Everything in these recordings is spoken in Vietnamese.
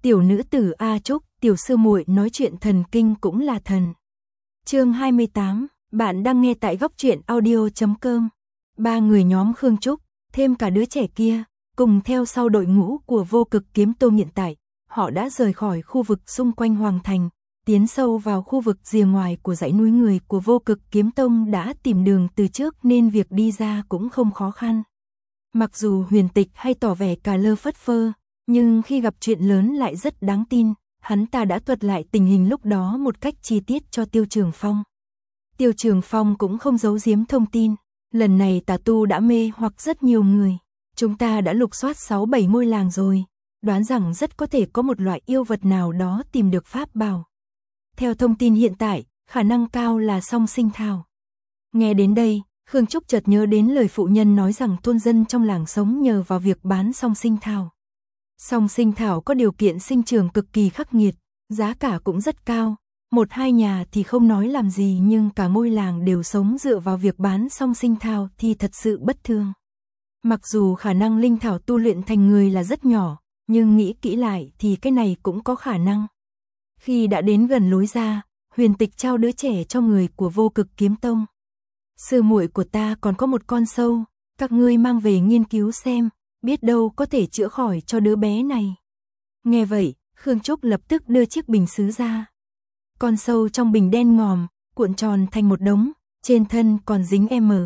Tiểu nữ tử A Trúc, tiểu sư muội nói chuyện thần kinh cũng là thần. Chương 28, bạn đang nghe tại góc truyện audio.com. Ba người nhóm Khương Trúc, thêm cả đứa trẻ kia, cùng theo sau đội ngũ của Vô Cực Kiếm Tông hiện tại, họ đã rời khỏi khu vực xung quanh Hoàng Thành, tiến sâu vào khu vực rìa ngoài của dãy núi. Người của Vô Cực Kiếm Tông đã tìm đường từ trước nên việc đi ra cũng không khó khăn. Mặc dù Huyền Tịch hay tỏ vẻ cà lơ phất phơ, nhưng khi gặp chuyện lớn lại rất đáng tin, hắn ta đã thuật lại tình hình lúc đó một cách chi tiết cho Tiêu Trường Phong. Tiêu Trường Phong cũng không giấu giếm thông tin, lần này tà tu đã mê hoặc rất nhiều người. Chúng ta đã lục soát 6-7 ngôi làng rồi, đoán rằng rất có thể có một loại yêu vật nào đó tìm được pháp bảo. Theo thông tin hiện tại, khả năng cao là song sinh thảo. Nghe đến đây, Khương Trúc chợt nhớ đến lời phụ nhân nói rằng thôn dân trong làng sống nhờ vào việc bán song sinh thảo. Song sinh thảo có điều kiện sinh trưởng cực kỳ khắc nghiệt, giá cả cũng rất cao. Một hai nhà thì không nói làm gì, nhưng cả ngôi làng đều sống dựa vào việc bán song sinh thảo thì thật sự bất thường. Mặc dù khả năng linh thảo tu luyện thành người là rất nhỏ, nhưng nghĩ kỹ lại thì cái này cũng có khả năng. Khi đã đến gần lối ra, Huyền Tịch trao đứa trẻ cho người của Vô Cực Kiếm Tông. Sư muội của ta còn có một con sâu, các ngươi mang về nghiên cứu xem, biết đâu có thể chữa khỏi cho đứa bé này. Nghe vậy, Khương Trúc lập tức đưa chiếc bình sứ ra. Con sâu trong bình đen ngòm, cuộn tròn thành một đống, trên thân còn dính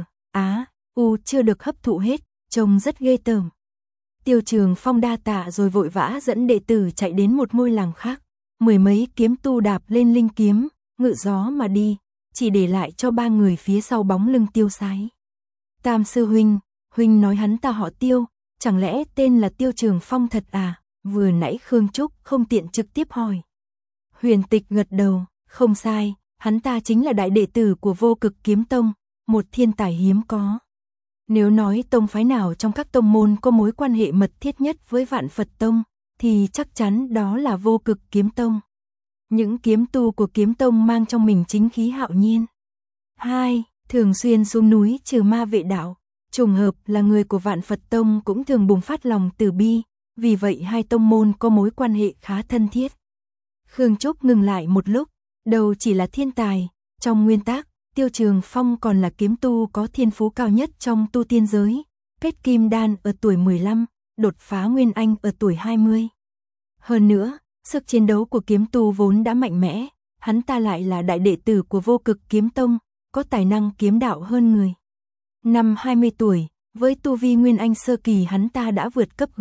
U chưa được hấp thụ hết, trông rất ghê tởm. Tiêu Trường Phong đa tạ rồi vội vã dẫn đệ tử chạy đến một ngôi làng khác. Mười mấy kiếm tu đạp lên linh kiếm, ngự gió mà đi, chỉ để lại cho ba người phía sau bóng lưng tiêu sái. Tam sư huynh, huynh nói hắn ta họ Tiêu, chẳng lẽ tên là Tiêu Trường Phong thật à? Vừa nãy Khương Trúc không tiện trực tiếp hỏi. Huyền Tịch gật đầu, không sai, hắn ta chính là đại đệ tử của Vô Cực Kiếm Tông, một thiên tài hiếm có. Nếu nói tông phái nào trong các tông môn có mối quan hệ mật thiết nhất với Vạn Phật Tông, thì chắc chắn đó là Vô Cực Kiếm Tông. Những kiếm tu của Kiếm Tông mang trong mình chính khí hạo nhiên. 2. Thường xuyên xuống núi trừ ma vệ đạo. Trùng hợp là người của Vạn Phật Tông cũng thường bùng phát lòng từ bi, vì vậy hai tông môn có mối quan hệ khá thân thiết. Khương Trúc ngừng lại một lúc, đầu chỉ là thiên tài, trong nguyên tắc, Tiêu Trường Phong còn là kiếm tu có thiên phú cao nhất trong tu tiên giới, kết kim đan ở tuổi 15, đột phá nguyên anh ở tuổi 20. Hơn nữa, sức chiến đấu của kiếm tu vốn đã mạnh mẽ, hắn ta lại là đại đệ tử của Vô Cực Kiếm Tông, có tài năng kiếm đạo hơn người. Năm 20 tuổi, với tu vi nguyên anh sơ kỳ hắn ta đã vượt cấp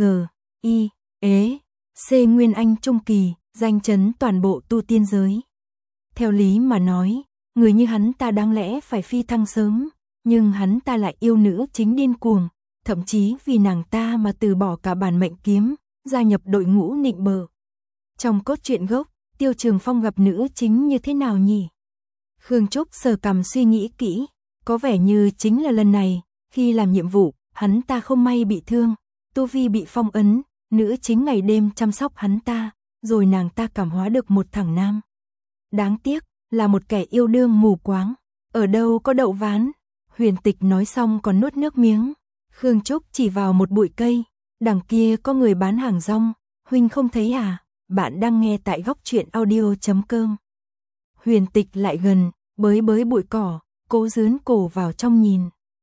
C nguyên anh trung kỳ, danh chấn toàn bộ tu tiên giới. Theo lý mà nói, người như hắn ta đáng lẽ phải phi thăng sớm, nhưng hắn ta lại yêu nữ chính điên cuồng, thậm chí vì nàng ta mà từ bỏ cả bản mệnh kiếm, gia nhập đội ngũ nịnh bợ. Trong cốt truyện gốc, Tiêu Trường Phong gặp nữ chính như thế nào nhỉ? Khương Trúc sờ cằm suy nghĩ kỹ, có vẻ như chính là lần này, khi làm nhiệm vụ, hắn ta không may bị thương, tu vi bị phong ấn, nữ chính ngày đêm chăm sóc hắn ta, rồi nàng ta cảm hóa được một thằng nam. Đáng tiếc, là một kẻ yêu đương mù quáng, ở đâu có đậu ván. Huyền Tịch nói xong còn nuốt nước miếng. Khương Trúc chỉ vào một bụi cây, đằng kia có người bán hàng rong, huynh không thấy à? Bạn đang nghe tại góc truyện audio.com. Huyền Tịch lại gần, bới bụi cỏ, cố dướn cổ vào trong nhìn.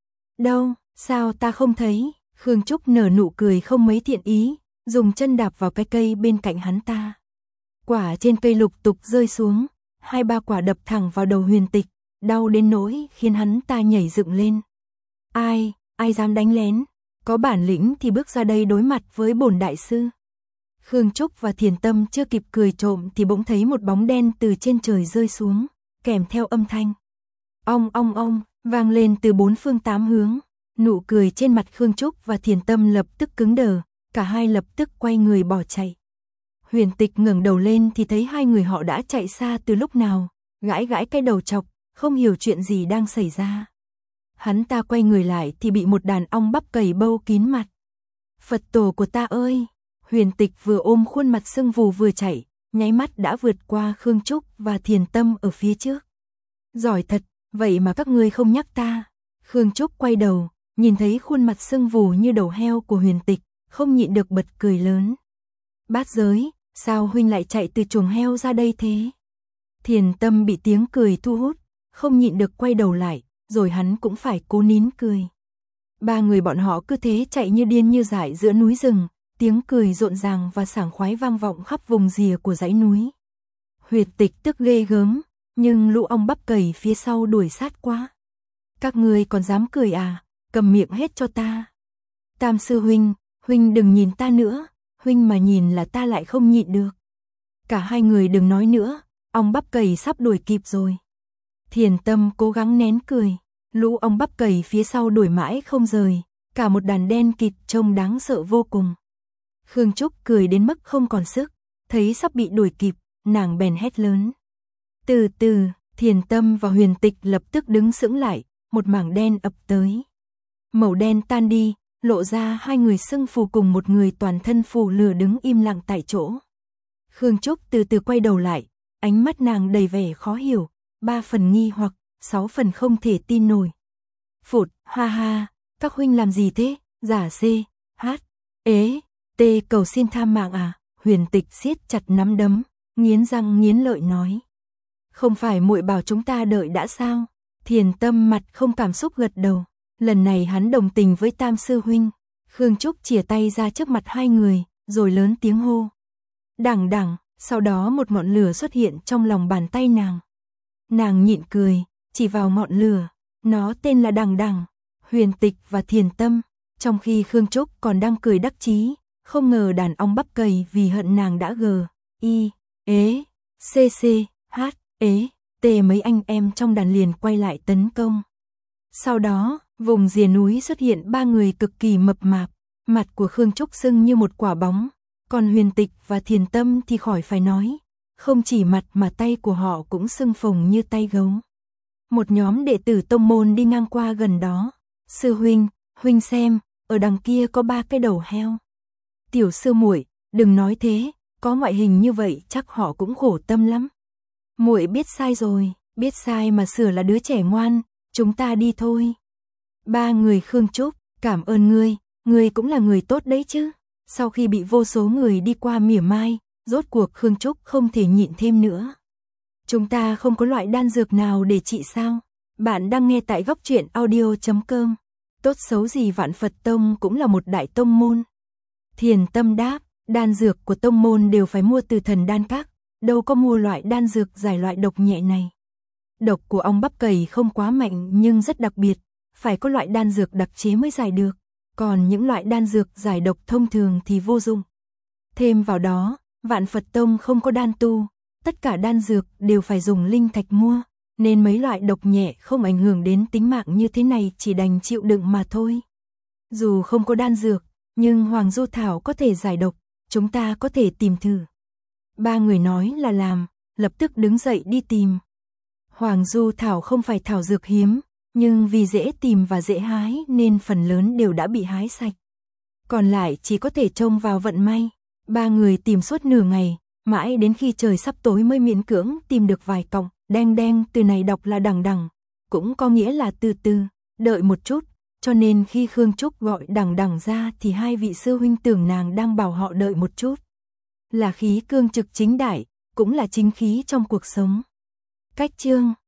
Đâu, sao ta không thấy? Khương Trúc nở nụ cười không mấy thiện ý, dùng chân đạp vào cái cây bên cạnh hắn ta. Quả trên cây lục tục rơi xuống, 2-3 quả đập thẳng vào đầu Huyền Tịch, đau đến nỗi khiến hắn ta nhảy dựng lên. Ai dám đánh lén, có bản lĩnh thì bước ra đây đối mặt với bổn đại sư. Khương Trúc và Thiền Tâm chưa kịp cười trộm thì bỗng thấy một bóng đen từ trên trời rơi xuống, kèm theo âm thanh ong ong ong vang lên từ 4 phương 8 hướng. Nụ cười trên mặt Khương Trúc và Thiền Tâm lập tức cứng đờ, cả hai lập tức quay người bỏ chạy. Huyền Tịch ngẩng đầu lên thì thấy hai người họ đã chạy xa từ lúc nào, gãi cái đầu chọc, không hiểu chuyện gì đang xảy ra. Hắn ta quay người lại thì bị một đàn ong bắp cầy bâu kín mặt. Phật tổ của ta ơi! Huyền Tịch vừa ôm khuôn mặt sưng vù vừa chạy, nháy mắt đã vượt qua Khương Trúc và Thiền Tâm ở phía trước. Giỏi thật, vậy mà các ngươi không nhắc ta. Khương Trúc quay đầu, nhìn thấy khuôn mặt sưng vù như đầu heo của Huyền Tịch, không nhịn được bật cười lớn. Bát giới, Sao huynh lại chạy từ chuồng heo ra đây thế? Thiền Tâm bị tiếng cười thu hút, không nhịn được quay đầu lại, rồi hắn cũng phải cố nín cười. Ba người bọn họ cứ thế chạy như điên như dại giữa núi rừng, tiếng cười rộn ràng và sảng khoái vang vọng khắp vùng rìa của dãy núi. Huyệt Tịch tức ghê gớm, nhưng lũ ong bắp cầy phía sau đuổi sát quá. Các ngươi còn dám cười à, cầm miệng hết cho ta. Tam sư huynh, huynh đừng nhìn ta nữa, huynh mà nhìn là ta lại không nhịn được. Cả hai người đừng nói nữa, ong bắp cầy sắp đuổi kịp rồi. Thiền Tâm cố gắng nén cười, lũ ong bắp cầy phía sau đuổi mãi không rời, cả một đàn đen kịt trông đáng sợ vô cùng. Khương Trúc cười đến mức không còn sức, thấy sắp bị đuổi kịp, nàng bèn hét lớn. Từ từ, Thiền Tâm và Huyền Tịch lập tức đứng sững lại, một mảng đen ập tới. Màu đen tan đi, lộ ra hai người xưng phù cùng một người toàn thân phù lửa đứng im lặng tại chỗ. Khương Trúc từ từ quay đầu lại, ánh mắt nàng đầy vẻ khó hiểu, 3 phần nghi hoặc, 6 phần không thể tin nổi. Phụt, ha ha, các huynh làm gì thế? Giả C, H, ế, T cầu xin tha mạng à? Huyền Tịch siết chặt nắm đấm, nghiến răng nghiến lợi nói. Không phải muội bảo chúng ta đợi đã sao? Thiền Tâm mặt không cảm xúc gật đầu. Lần này hắn đồng tình với Tam sư huynh. Khương Trúc chìa tay ra trước mặt hai người, rồi lớn tiếng hô. Đằng đằng, sau đó một ngọn lửa xuất hiện trong lòng bàn tay nàng. Nàng nhịn cười, chỉ vào ngọn lửa, nó tên là đằng đằng. Huyền Tịch và Thiền Tâm, trong khi Khương Trúc còn đang cười đắc chí, không ngờ đàn ong bắp cầy vì hận nàng đã gờ, y, ế, cc, h, ế, t mấy anh em trong đàn liền quay lại tấn công. Sau đó, vùng rìa núi xuất hiện 3 người cực kỳ mập mạp, mặt của Khương Trúc sưng như một quả bóng, còn Huyền Tịch và Thiền Tâm thì khỏi phải nói, không chỉ mặt mà tay của họ cũng sưng phồng như tay gấu. Một nhóm đệ tử tông môn đi ngang qua gần đó. Sư huynh, huynh xem, ở đằng kia có 3 cái đầu heo. Tiểu sư muội, đừng nói thế, có ngoại hình như vậy chắc họ cũng khổ tâm lắm. Muội biết sai rồi, biết sai mà sửa là đứa trẻ ngoan, chúng ta đi thôi. 3 người Khương Trúc, cảm ơn ngươi cũng là người tốt đấy chứ. Sau khi bị vô số người đi qua mỉa mai, rốt cuộc Khương Trúc không thể nhịn thêm nữa. Chúng ta không có loại đan dược nào để trị sao? Bạn đang nghe tại Góc Truyện Audio.com. Tốt xấu gì Vạn Phật Tông cũng là một đại tông môn. Thiền Tâm đáp, đan dược của tông môn đều phải mua từ Thần Đan Các, đâu có mua loại đan dược giải loại độc nhẹ này. Độc của ong bắp cầy không quá mạnh nhưng rất đặc biệt, phải có loại đan dược đặc chế mới giải được, còn những loại đan dược giải độc thông thường thì vô dụng. Thêm vào đó, Vạn Phật Tông không có đan tu, tất cả đan dược đều phải dùng linh thạch mua, nên mấy loại độc nhẹ không ảnh hưởng đến tính mạng như thế này chỉ đành chịu đựng mà thôi. Dù không có đan dược, nhưng Hoàng Du Thảo có thể giải độc, chúng ta có thể tìm thử. 3 người nói là làm, lập tức đứng dậy đi tìm. Hoàng Du Thảo không phải thảo dược hiếm, nhưng vì dễ tìm và dễ hái nên phần lớn đều đã bị hái sạch. Còn lại chỉ có thể trông vào vận may. 3 người tìm suốt nửa ngày, mãi đến khi trời sắp tối mới miễn cưỡng tìm được vài cọng. Đen đen từ này đọc là đằng đằng, cũng có nghĩa là từ từ, đợi một chút, cho nên khi Khương Trúc gọi đằng đằng ra thì hai vị sư huynh tưởng nàng đang bảo họ đợi một chút. Là khí cương trực chính đại, cũng là chính khí trong cuộc sống. Cách chương